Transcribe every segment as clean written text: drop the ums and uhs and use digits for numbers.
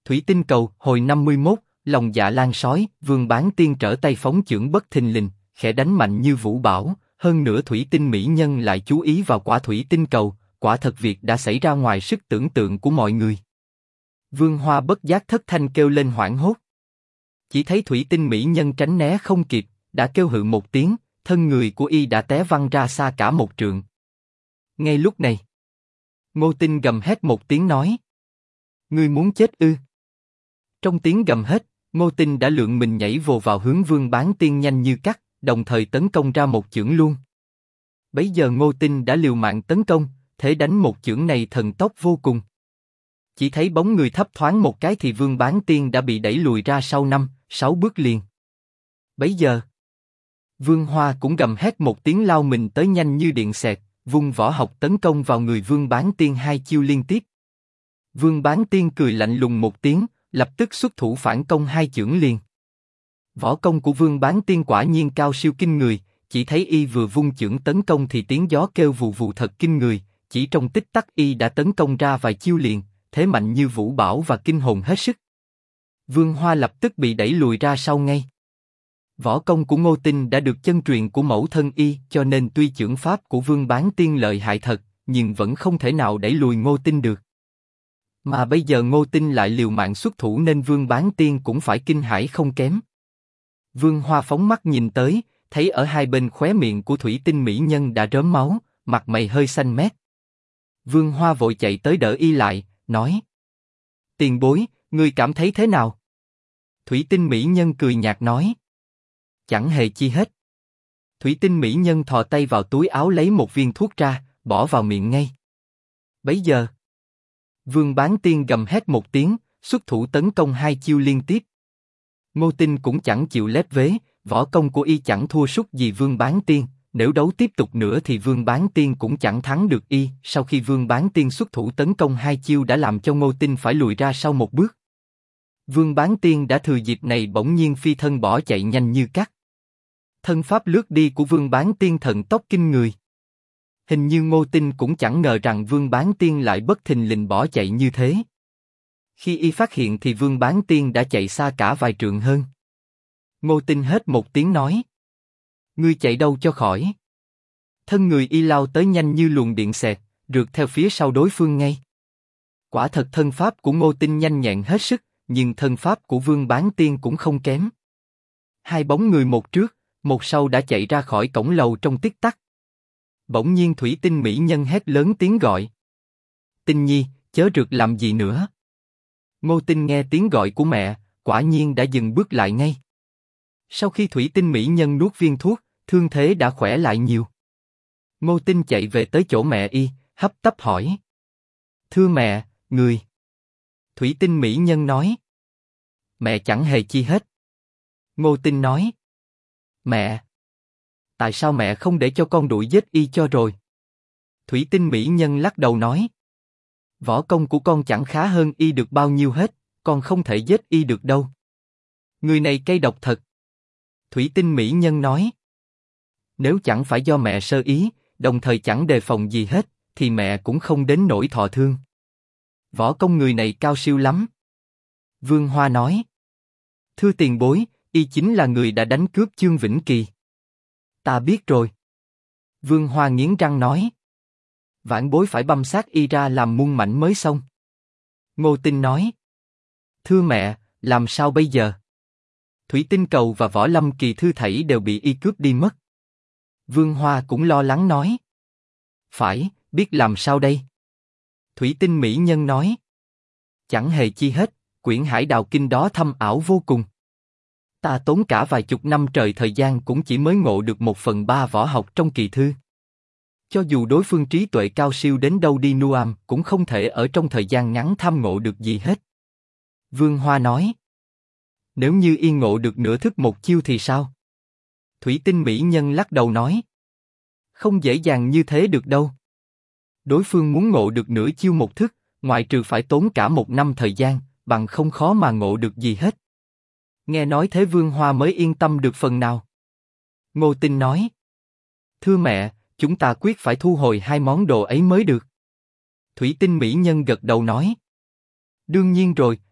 Thủy tinh cầu, hồi 51, lòng dạ lan sói, Vương Bán Tiên trở tay phóng chưởng bất thình lình, khẽ đánh mạnh như vũ bão, hơn nữa thủy tinh mỹ nhân lại chú ý vào quả thủy tinh cầu, quả thật việc đã xảy ra ngoài sức tưởng tượng của mọi người. Vương Hoa bất giác thất thanh kêu lên hoảng hốt. Chỉ thấy thủy tinh mỹ nhân tránh né không kịp, đã kêu hự một tiếng, thân người của y đã té văng ra xa cả một trượng. Ngay lúc này, Ngô Tinh gầm hét một tiếng nói: Ngươi muốn chết ư? Trong tiếng gầm hét, Ngô Tinh đã lượn mình nhảy vồ vào hướng Vương Bán Tiên nhanh như cắt, đồng thời tấn công ra một chưởng luôn. Bấy giờ Ngô Tinh đã liều mạng tấn công, thế đánh một chưởng này thần tốc vô cùng. Chỉ thấy bóng người thấp thoáng một cái thì Vương Bán Tiên đã bị đẩy lùi ra sau 5-6 bước liền. Bấy giờ, Vương Hoa cũng gầm hét một tiếng lao mình tới nhanh như điện xẹt, vung võ học tấn công vào người Vương Bán Tiên 2 chiêu liên tiếp. Vương Bán Tiên cười lạnh lùng một tiếng, lập tức xuất thủ phản công 2 chưởng liền. Võ công của Vương Bán Tiên quả nhiên cao siêu kinh người, chỉ thấy y vừa vung chưởng tấn công thì tiếng gió kêu vù vù thật kinh người, chỉ trong tích tắc y đã tấn công ra vài chiêu liền, thế mạnh như vũ bão và kinh hồn hết sức. Vương Hoa lập tức bị đẩy lùi ra sau ngay. Võ công của Ngô Tinh đã được chân truyền của mẫu thân y, cho nên tuy chưởng pháp của Vương Bán Tiên lợi hại thật, nhưng vẫn không thể nào đẩy lùi Ngô Tinh được. Mà bây giờ Ngô Tinh lại liều mạng xuất thủ nên Vương Bán Tiên cũng phải kinh hãi không kém. Vương Hoa phóng mắt nhìn tới, thấy ở hai bên khóe miệng của thủy tinh mỹ nhân đã rớm máu, mặt mày hơi xanh mét. Vương Hoa vội chạy tới đỡ y lại, nói: Tiền bối, ngươi cảm thấy thế nào? Thủy tinh mỹ nhân cười nhạt nói: Chẳng hề chi hết. Thủy tinh mỹ nhân thò tay vào túi áo lấy một viên thuốc ra, bỏ vào miệng ngay. Bấy giờ, Vương Bán Tiên gầm hét một tiếng, xuất thủ tấn công 2 chiêu liên tiếp. Ngô Tinh cũng chẳng chịu lép vế, võ công của y chẳng thua sút gì Vương Bán Tiên, nếu đấu tiếp tục nữa thì Vương Bán Tiên cũng chẳng thắng được y. Sau khi Vương Bán Tiên xuất thủ tấn công 2 chiêu đã làm cho Ngô Tinh phải lùi ra sau một bước. Vương Bán Tiên đã thừa dịp này bỗng nhiên phi thân bỏ chạy nhanh như cắt. Thân pháp lướt đi của Vương Bán Tiên thần tốc kinh người. Hình như Ngô Tinh cũng chẳng ngờ rằng Vương Bán Tiên lại bất thình lình bỏ chạy như thế. Khi y phát hiện thì Vương Bán Tiên đã chạy xa cả vài trượng hơn. Ngô Tinh hét một tiếng nói: Ngươi chạy đâu cho khỏi? Thân người y lao tới nhanh như luồng điện xẹt, rượt theo phía sau đối phương ngay. Quả thật thân pháp của Ngô Tinh nhanh nhẹn hết sức, nhưng thân pháp của Vương Bán Tiên cũng không kém. Hai bóng người một trước, một sau đã chạy ra khỏi cổng lầu trong tích tắc. Bỗng nhiên thủy tinh mỹ nhân hét lớn tiếng gọi: Tinh Nhi, chớ rượt làm gì nữa? Ngô Tinh nghe tiếng gọi của mẹ, quả nhiên đã dừng bước lại ngay. Sau khi thủy tinh mỹ nhân nuốt viên thuốc, thương thế đã khỏe lại nhiều. Ngô Tinh chạy về tới chỗ mẹ y, hấp tấp hỏi: Thưa mẹ, người? Thủy tinh mỹ nhân nói: Mẹ chẳng hề chi hết. Ngô Tinh nói: Mẹ, tại sao mẹ không để cho con đuổi giết y cho rồi? Thủy tinh mỹ nhân lắc đầu nói: Võ công của con chẳng khá hơn y được bao nhiêu hết, con không thể giết y được đâu. Người này cay độc thật. Thủy tinh mỹ nhân nói: Nếu chẳng phải do mẹ sơ ý, đồng thời chẳng đề phòng gì hết, thì mẹ cũng không đến nỗi thọ thương. Võ công người này cao siêu lắm. Vương Hoa nói: Thưa tiền bối, y chính là người đã đánh cướp Chương Vĩnh Kỳ. Ta biết rồi. Vương Hoa nghiến răng nói: Vãn bối phải băm xác y ra làm muôn mảnh mới xong. Ngô Tinh nói: Thưa mẹ, làm sao bây giờ? Thủy tinh cầu và Võ Lâm Kỳ thư thảy đều bị y cướp đi mất. Vương Hoa cũng lo lắng nói: Phải, biết làm sao đây? Thủy tinh mỹ nhân nói: Chẳng hề chi hết, quyển Hải Đào Kinh đó thâm ảo vô cùng. Ta tốn cả vài chục năm trời thời gian cũng chỉ mới ngộ được 1/3 võ học trong kỳ thư. Cho dù đối phương trí tuệ cao siêu đến đâu đi nuam, cũng không thể ở trong thời gian ngắn tham ngộ được gì hết. Vương Hoa nói: Nếu như y ngộ được nửa thức một chiêu thì sao? Thủy tinh mỹ nhân lắc đầu nói: Không dễ dàng như thế được đâu. Đối phương muốn ngộ được nửa chiêu một thức, ngoại trừ phải tốn cả 1 năm thời gian, bằng không khó mà ngộ được gì hết. Nghe nói thế Vương Hoa mới yên tâm được phần nào. Ngô Tinh nói: Thưa mẹ, chúng ta quyết phải thu hồi 2 món đồ ấy mới được. Thủy tinh mỹ nhân gật đầu nói: Đương nhiên rồi,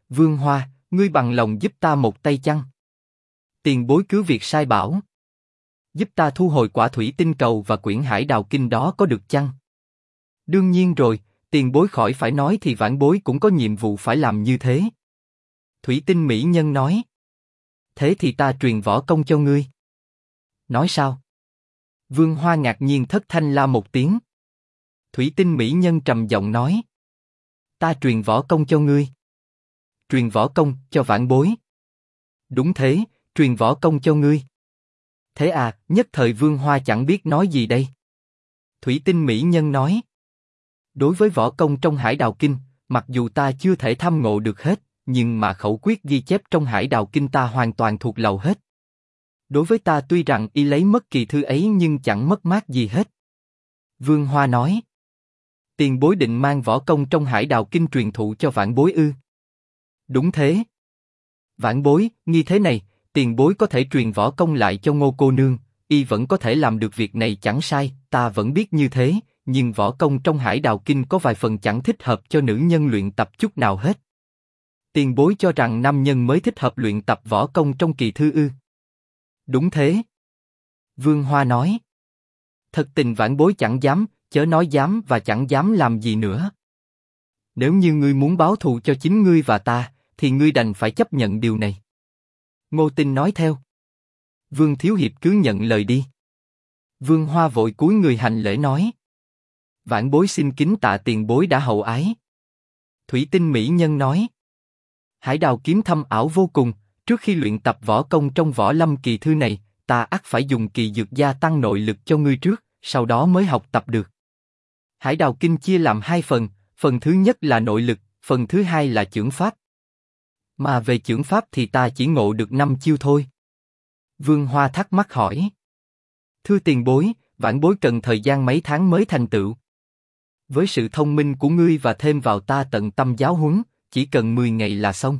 Vương Hoa, ngươi bằng lòng giúp ta một tay chăng? Tiền bối cứ việc sai bảo. Giúp ta thu hồi quả thủy tinh cầu và quyển hải đào kinh đó có được chăng? Đương nhiên rồi, tiền bối khỏi phải nói thì vãn bối cũng có nhiệm vụ phải làm như thế. Thủy tinh mỹ nhân nói. Thế thì ta truyền võ công cho ngươi. Nói sao? Vương Hoa ngạc nhiên thất thanh la một tiếng. Thủy tinh mỹ nhân trầm giọng nói. Ta truyền võ công cho ngươi. Truyền võ công cho vãn bối. Đúng thế, truyền võ công cho ngươi. Thế à, nhất thời Vương Hoa chẳng biết nói gì đây. Thủy tinh mỹ nhân nói. Đối với võ công trong Hải Đào Kinh, mặc dù ta chưa thể thâm ngộ được hết, nhưng mà khẩu quyết ghi chép trong Hải Đào Kinh ta hoàn toàn thuộc lòng hết. Đối với ta tuy rằng y lấy mất kỳ thư ấy nhưng chẳng mất mát gì hết. Vương Hoa nói. Tiền bối định mang võ công trong Hải Đào Kinh truyền thụ cho vãn bối ư? Đúng thế. Vãn bối, nghi thế này, tiền bối có thể truyền võ công lại cho Ngô cô nương, y vẫn có thể làm được việc này chẳng sai, ta vẫn biết như thế, nhưng võ công trong Hải Đào Kinh có vài phần chẳng thích hợp cho nữ nhân luyện tập chút nào hết. Tiền bối cho rằng nam nhân mới thích hợp luyện tập võ công trong kỳ thư ư? Đúng thế. Vương Hoa nói. Thật tình vãn bối chẳng dám, chớ nói dám và chẳng dám làm gì nữa. Nếu như ngươi muốn báo thù cho chính ngươi và ta, thì ngươi đành phải chấp nhận điều này. Ngô Tinh nói theo. Vương Thiếu Hiệp cứ nhận lời đi. Vương Hoa vội cúi người hành lễ nói. Vãn bối xin kính tạ tiền bối đã hậu ái. Thủy tinh mỹ nhân nói. Hải đào kiếm thâm ảo vô cùng, trước khi luyện tập võ công trong võ lâm kỳ thư này, ta ắt phải dùng kỳ dược gia tăng nội lực cho ngươi trước, sau đó mới học tập được. Hải đào kinh chia làm hai phần, phần thứ nhất là nội lực, phần thứ hai là chưởng pháp. Mà về chưởng pháp thì ta chỉ ngộ được 5 chiêu thôi. Vương Hoa thắc mắc hỏi. Thưa tiền bối, vãn bối cần thời gian mấy tháng mới thành tựu. Với sự thông minh của ngươi và thêm vào ta tận tâm giáo huấn, chỉ cần 10 ngày là xong.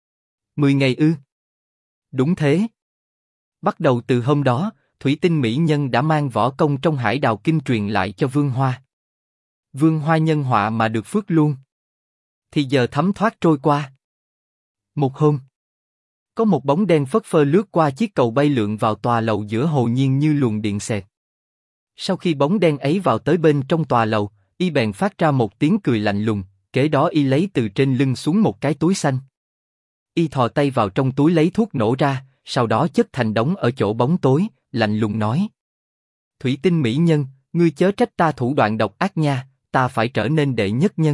10 ngày ư? Đúng thế. Bắt đầu từ hôm đó, Thủy tinh mỹ nhân đã mang võ công trong Hải Đào Kinh truyền lại cho Vương Hoa. Vương Hoa nhân họa mà được phước luôn. Thì giờ thấm thoát trôi qua. Một hôm, có một bóng đen phất phơ lướt qua chiếc cầu bay lượn vào tòa lầu giữa hồ nhiên như luồng điện xẹt. Sau khi bóng đen ấy vào tới bên trong tòa lầu, y bèn phát ra một tiếng cười lạnh lùng, kế đó y lấy từ trên lưng xuống một cái túi xanh. Y thò tay vào trong túi lấy thuốc nổ ra, sau đó chất thành đống ở chỗ bóng tối, lạnh lùng nói. Thủy tinh mỹ nhân, ngươi chớ trách ta thủ đoạn độc ác nha, ta phải trở nên đệ nhất nhân.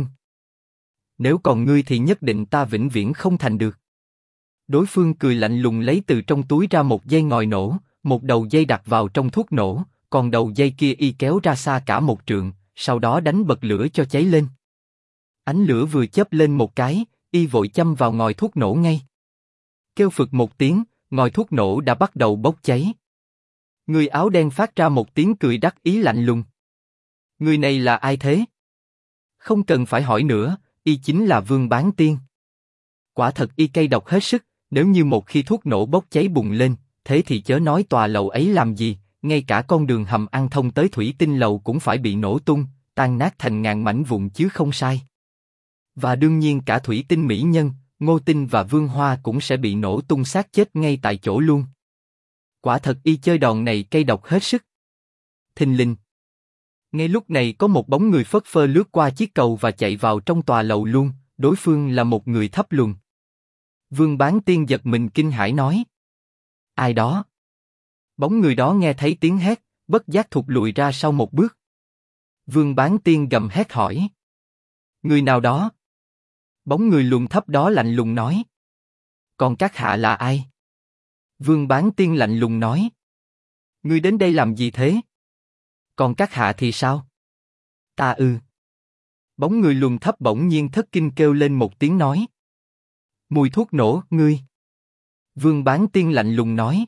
Nếu còn ngươi thì nhất định ta vĩnh viễn không thành được. Đối phương cười lạnh lùng lấy từ trong túi ra một dây ngòi nổ, một đầu dây đặt vào trong thuốc nổ, còn đầu dây kia y kéo ra xa cả 1 trượng, sau đó đánh bật lửa cho cháy lên. Ánh lửa vừa chớp lên một cái, y vội châm vào ngòi thuốc nổ ngay. Kêu phực một tiếng, ngòi thuốc nổ đã bắt đầu bốc cháy. Người áo đen phát ra một tiếng cười đắc ý lạnh lùng. Người này là ai thế? Không cần phải hỏi nữa, y chính là Vương Bán Tiên. Quả thật y cay độc hết sức, nếu như một khi thuốc nổ bốc cháy bùng lên, thế thì chớ nói tòa lầu ấy làm gì, ngay cả con đường hầm ăn thông tới thủy tinh lầu cũng phải bị nổ tung, tan nát thành ngàn mảnh vụn chứ không sai. Và đương nhiên cả thủy tinh mỹ nhân, Ngô Tinh và Vương Hoa cũng sẽ bị nổ tung xác chết ngay tại chỗ luôn. Quả thật y chơi đòn này cay độc hết sức. Thình lình. Ngay lúc này có một bóng người phất phơ lướt qua chiếc cầu và chạy vào trong tòa lầu luôn, đối phương là một người thấp lùn. Vương Bán Tiên giật mình kinh hãi nói. Ai đó? Bóng người đó nghe thấy tiếng hét, bất giác thụt lùi ra sau một bước. Vương Bán Tiên gầm hét hỏi. Người nào đó? Bóng người lùn thấp đó lạnh lùng nói. Còn các hạ là ai? Vương Bán Tiên lạnh lùng nói. Ngươi đến đây làm gì thế? Còn các hạ thì sao? Ta ư? Bóng người lùn thấp bỗng nhiên thất kinh kêu lên một tiếng nói. Mùi thuốc nổ, ngươi. Vương Bán Tiên lạnh lùng nói.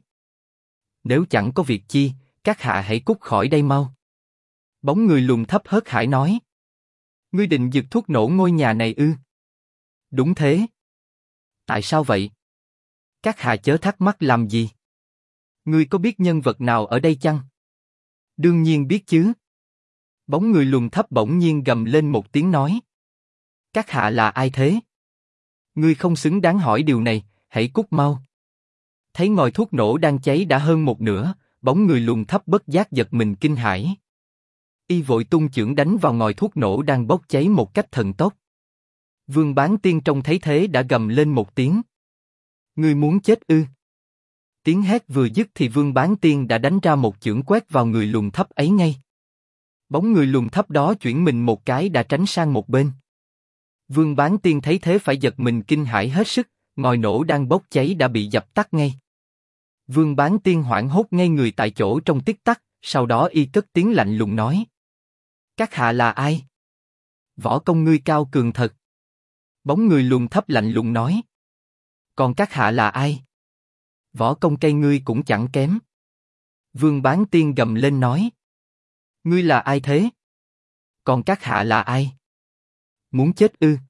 Nếu chẳng có việc chi, các hạ hãy cút khỏi đây mau. Bóng người lùn thấp hớt hải nói. Ngươi định giật thuốc nổ ngôi nhà này ư? Đúng thế. Tại sao vậy? Các hạ chớ thắc mắc làm gì? Ngươi có biết nhân vật nào ở đây chăng? Đương nhiên biết chứ. Bóng người lùn thấp bỗng nhiên gầm lên một tiếng nói. Các hạ là ai thế? Ngươi không xứng đáng hỏi điều này, hãy cút mau. Thấy ngòi thuốc nổ đang cháy đã hơn một nửa, bóng người luồn thấp bất giác giật mình kinh hãi. Y vội tung chưởng đánh vào ngòi thuốc nổ đang bốc cháy một cách thần tốc. Vương Bán Tiên trông thấy thế đã gầm lên một tiếng. Ngươi muốn chết ư? Tiếng hét vừa dứt thì Vương Bán Tiên đã đánh ra một chưởng quét vào người luồn thấp ấy ngay. Bóng người luồn thấp đó chuyển mình một cái đã tránh sang một bên. Vương Bán Tiên thấy thế phải giật mình kinh hãi hết sức, ngòi nổ đang bốc cháy đã bị dập tắt ngay. Vương Bán Tiên hoảng hốt ngay người tại chỗ trong tích tắc, sau đó y cất tiếng lạnh lùng nói. Các hạ là ai? Võ công ngươi cao cường thật. Bóng người luồn thấp lạnh lùng nói. Còn các hạ là ai? Võ công cây ngươi cũng chẳng kém. Vương Bán Tiên gầm lên nói. Ngươi là ai thế? Còn các hạ là ai? Muốn chết ư?